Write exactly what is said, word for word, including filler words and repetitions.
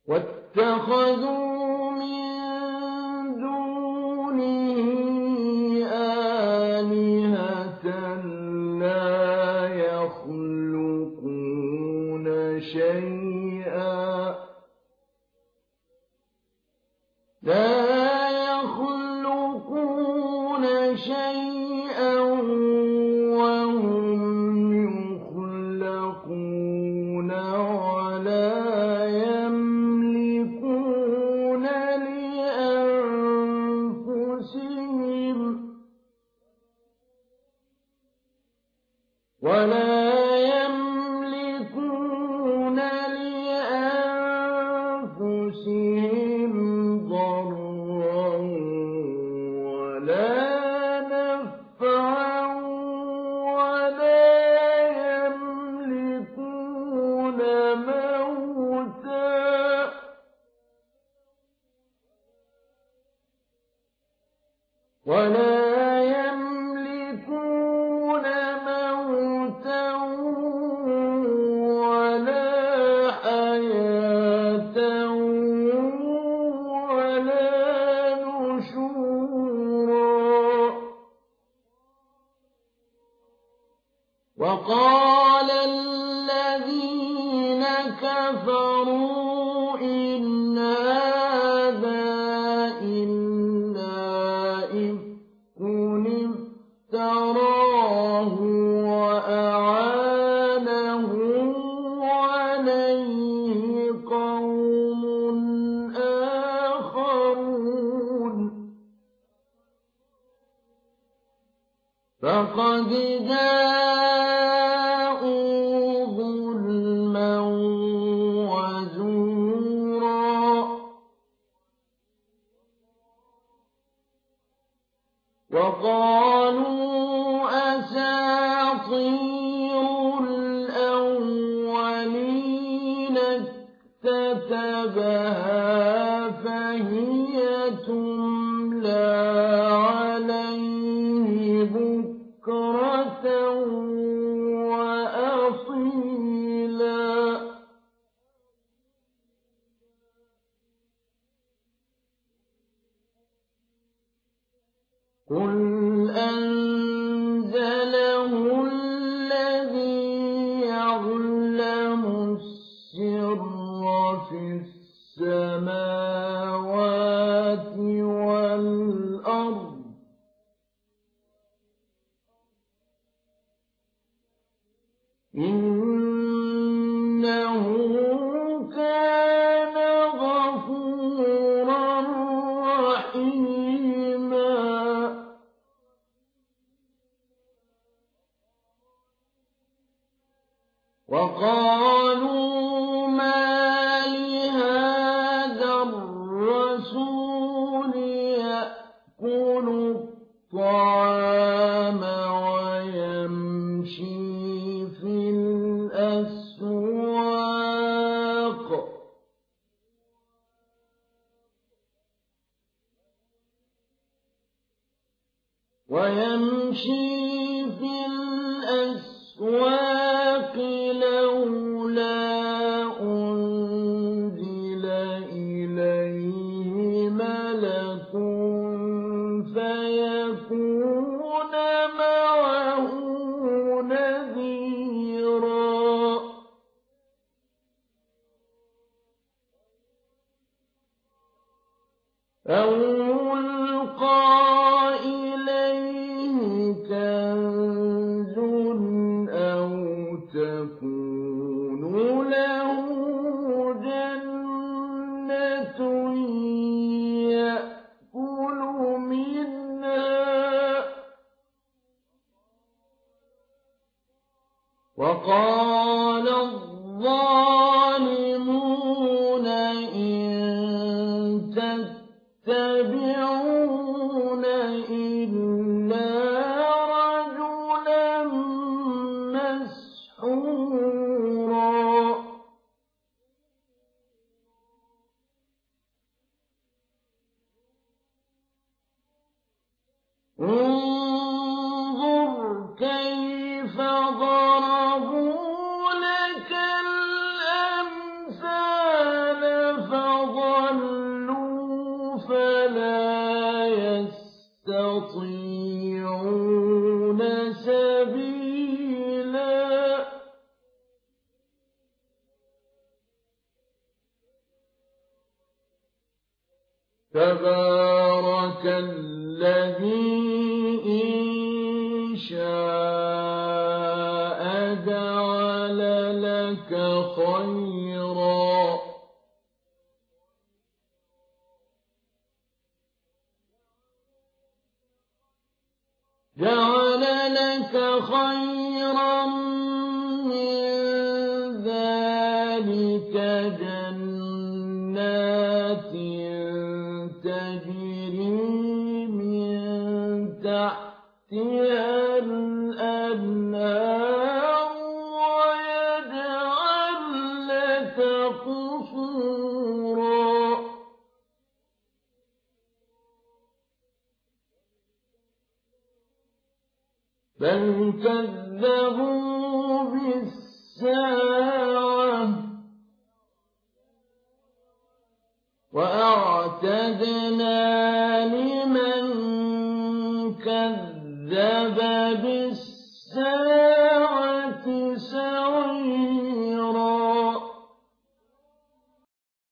واتخذوا من دونه آلهة لا يخلقون شيئا لا يخلقون شيئا وهم يخلقون ولا يملكون لأنفسهم ولا يملكون لأنفسهم ضرا ولا نفعا ولا يملكون موتا ولا يملكون موتا ولا حياة ولا نشورا. وقال الذين كفروا إن هذا إلا إفك افتراه وأعانه عليه قوم آخرون فقد جاءوا ظلما وزورا. وقالوا أساطير الأولين اكتتبها فهي تملى عليه بكرة وأصيلا. قل أنزله الذي يعلم السر في السماوات والأرض إنه كان غفورا رحيما. وقالوا ما لهذا الرسول يأكل الطعام ويمشي في الأسواق ويمشي في الأسواق لولا أنزل إليه ملك فيكون معه نذيرا. أو يلقى إليه كنز أو تكون له جنة يأكل منها. وقال الظالمون إن تتبعون إلا رجلا مسحورا. انظر كيف ضربوا لك الأمثال تبارك الذي إن شاء جعل لك خيرا جعل لك خيرا من ذلك جنات تجري من تحتها الأنهار ويجعل لك قصورا بل كذبوا بالساعة وأعتدنا لمن كذب بالساعة